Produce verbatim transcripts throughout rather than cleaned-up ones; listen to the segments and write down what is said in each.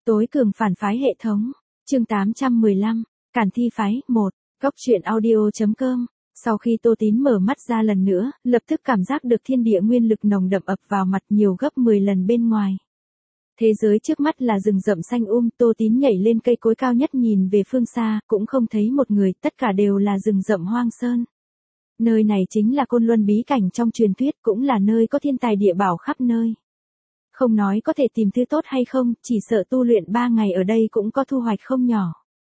Tối cường phản phái hệ thống. Chương tám trăm mười lăm, Cản thi phái, một. Góc truyện audio.com. Sau khi Tô Tín mở mắt ra lần nữa, lập tức cảm giác được thiên địa nguyên lực nồng đậm ập vào mặt nhiều gấp mười lần bên ngoài. Thế giới trước mắt là rừng rậm xanh um, Tô Tín nhảy lên cây cối cao nhất nhìn về phương xa, cũng không thấy một người, tất cả đều là rừng rậm hoang sơn. Nơi này chính là Côn Luân bí cảnh trong truyền thuyết, cũng là nơi có thiên tài địa bảo khắp nơi. Không nói có thể tìm thứ tốt hay không, chỉ sợ tu luyện ba ngày ở đây cũng có thu hoạch không nhỏ.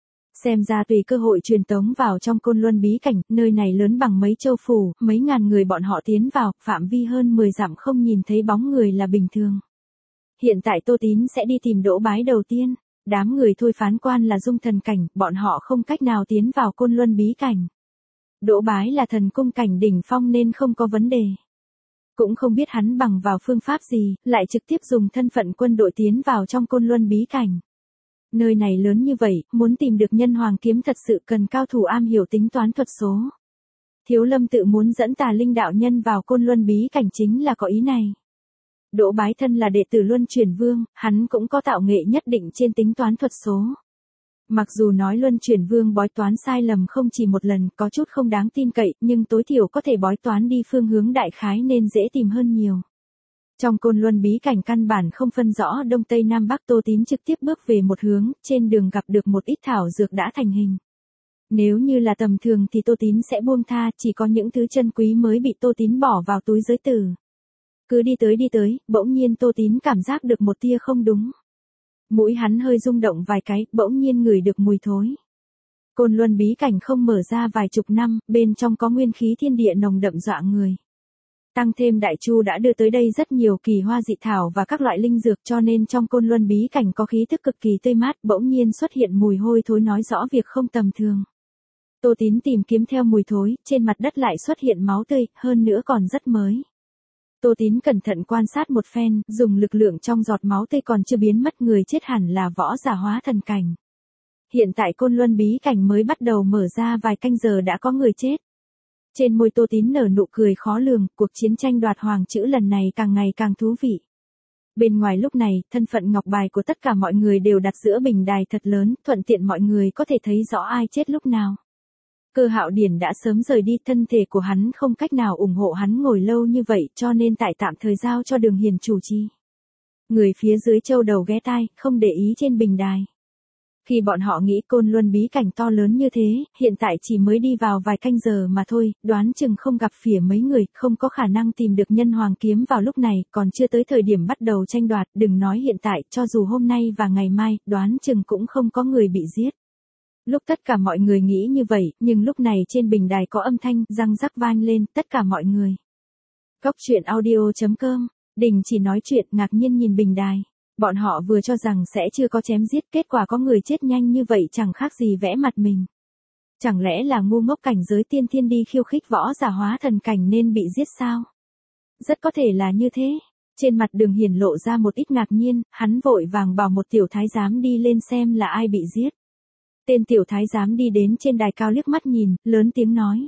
Xem ra tùy cơ hội truyền tống vào trong Côn Luân bí cảnh, nơi này lớn bằng mấy châu phủ, mấy ngàn người bọn họ tiến vào, phạm vi hơn mười dặm không nhìn thấy bóng người là bình thường. Hiện tại Tô Tín sẽ đi tìm Đỗ Bái đầu tiên, đám người thôi phán quan là dung thần cảnh, bọn họ không cách nào tiến vào Côn Luân bí cảnh. Đỗ Bái là thần cung cảnh đỉnh phong nên không có vấn đề. Cũng không biết hắn bằng vào phương pháp gì, lại trực tiếp dùng thân phận quân đội tiến vào trong Côn Luân bí cảnh. Nơi này lớn như vậy, muốn tìm được nhân hoàng kiếm thật sự cần cao thủ am hiểu tính toán thuật số. Thiếu Lâm tự muốn dẫn Tà Linh đạo nhân vào Côn Luân bí cảnh chính là có ý này. Đỗ Bái thân là đệ tử Luân Chuyển Vương, hắn cũng có tạo nghệ nhất định trên tính toán thuật số. Mặc dù nói Luân Chuyển Vương bói toán sai lầm không chỉ một lần, có chút không đáng tin cậy, nhưng tối thiểu có thể bói toán đi phương hướng đại khái nên dễ tìm hơn nhiều. Trong Côn Luân bí cảnh căn bản không phân rõ đông tây nam bắc, Tô Tín trực tiếp bước về một hướng, trên đường gặp được một ít thảo dược đã thành hình. Nếu như là tầm thường thì Tô Tín sẽ buông tha, chỉ có những thứ chân quý mới bị Tô Tín bỏ vào túi giới tử. Cứ đi tới đi tới, bỗng nhiên Tô Tín cảm giác được một tia không đúng. Mũi hắn hơi rung động vài cái, bỗng nhiên ngửi được mùi thối. Côn Luân bí cảnh không mở ra vài chục năm, bên trong có nguyên khí thiên địa nồng đậm dọa người. Tăng thêm Đại Chu đã đưa tới đây rất nhiều kỳ hoa dị thảo và các loại linh dược, cho nên trong Côn Luân bí cảnh có khí tức cực kỳ tươi mát, bỗng nhiên xuất hiện mùi hôi thối nói rõ việc không tầm thường. Tô Tín tìm kiếm theo mùi thối, trên mặt đất lại xuất hiện máu tươi, hơn nữa còn rất mới. Tô Tín cẩn thận quan sát một phen, dùng lực lượng trong giọt máu tươi còn chưa biến mất, người chết hẳn là võ giả hóa thần cảnh. Hiện tại Côn Luân bí cảnh mới bắt đầu mở ra vài canh giờ đã có người chết. Trên môi Tô Tín nở nụ cười khó lường, cuộc chiến tranh đoạt hoàng chữ lần này càng ngày càng thú vị. Bên ngoài lúc này, thân phận ngọc bài của tất cả mọi người đều đặt giữa bình đài thật lớn, thuận tiện mọi người có thể thấy rõ ai chết lúc nào. Cơ Hạo Điển đã sớm rời đi, thân thể của hắn không cách nào ủng hộ hắn ngồi lâu như vậy, cho nên tại tạm thời giao cho Đường Hiền chủ trì. Người phía dưới châu đầu ghé tai, không để ý trên bình đài. Khi bọn họ nghĩ Côn Luân bí cảnh to lớn như thế, hiện tại chỉ mới đi vào vài canh giờ mà thôi, đoán chừng không gặp phỉa mấy người, không có khả năng tìm được nhân hoàng kiếm vào lúc này, còn chưa tới thời điểm bắt đầu tranh đoạt, đừng nói hiện tại, cho dù hôm nay và ngày mai, đoán chừng cũng không có người bị giết. Lúc tất cả mọi người nghĩ như vậy, nhưng lúc này trên bình đài có âm thanh răng rắc vang lên, tất cả mọi người. Góc truyện audio.com, Đình chỉ nói chuyện, ngạc nhiên nhìn bình đài. Bọn họ vừa cho rằng sẽ chưa có chém giết, kết quả có người chết nhanh như vậy chẳng khác gì vẽ mặt mình. Chẳng lẽ là ngu ngốc cảnh giới tiên thiên đi khiêu khích võ giả hóa thần cảnh nên bị giết sao? Rất có thể là như thế. Trên mặt Đường Hiền lộ ra một ít ngạc nhiên, hắn vội vàng bảo một tiểu thái giám đi lên xem là ai bị giết. Tên tiểu thái giám đi đến trên đài cao liếc mắt nhìn, lớn tiếng nói.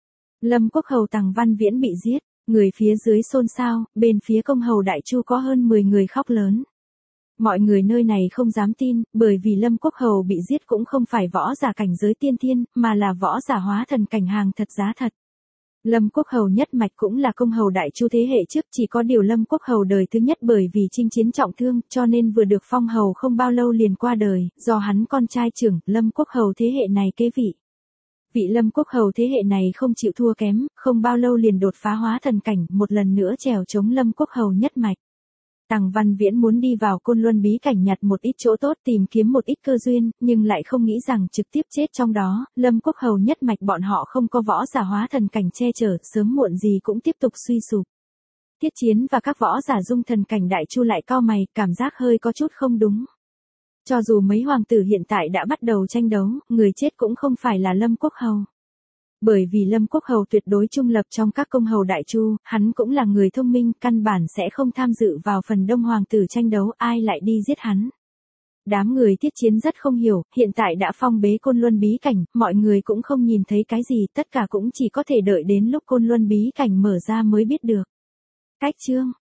Lâm Quốc Hầu Tằng Văn Viễn bị giết, người phía dưới xôn xao, bên phía công hầu Đại Chu có hơn mười người khóc lớn. Mọi người nơi này không dám tin, bởi vì Lâm Quốc Hầu bị giết cũng không phải võ giả cảnh giới tiên thiên, mà là võ giả hóa thần cảnh hàng thật giá thật. Lâm Quốc Hầu nhất mạch cũng là công hầu Đại Chu thế hệ trước, chỉ có điều Lâm Quốc Hầu đời thứ nhất bởi vì chinh chiến trọng thương, cho nên vừa được phong hầu không bao lâu liền qua đời, do hắn con trai trưởng, Lâm Quốc Hầu thế hệ này kế vị. Vị Lâm Quốc Hầu thế hệ này không chịu thua kém, không bao lâu liền đột phá hóa thần cảnh, một lần nữa trèo chống Lâm Quốc Hầu nhất mạch. Tằng Văn Viễn muốn đi vào Côn Luân bí cảnh nhặt một ít chỗ tốt, tìm kiếm một ít cơ duyên, nhưng lại không nghĩ rằng trực tiếp chết trong đó, Lâm Quốc Hầu nhất mạch bọn họ không có võ giả hóa thần cảnh che chở, sớm muộn gì cũng tiếp tục suy sụp. Thiết Chiến và các võ giả dung thần cảnh Đại Chu lại cau mày, cảm giác hơi có chút không đúng. Cho dù mấy hoàng tử hiện tại đã bắt đầu tranh đấu, người chết cũng không phải là Lâm Quốc Hầu. Bởi vì Lâm Quốc Hầu tuyệt đối trung lập trong các công hầu Đại Chu, hắn cũng là người thông minh, căn bản sẽ không tham dự vào phần đông hoàng tử tranh đấu, ai lại đi giết hắn. Đám người Thiết Chiến rất không hiểu, hiện tại đã phong bế Côn Luân bí cảnh, mọi người cũng không nhìn thấy cái gì, tất cả cũng chỉ có thể đợi đến lúc Côn Luân bí cảnh mở ra mới biết được. Cách chương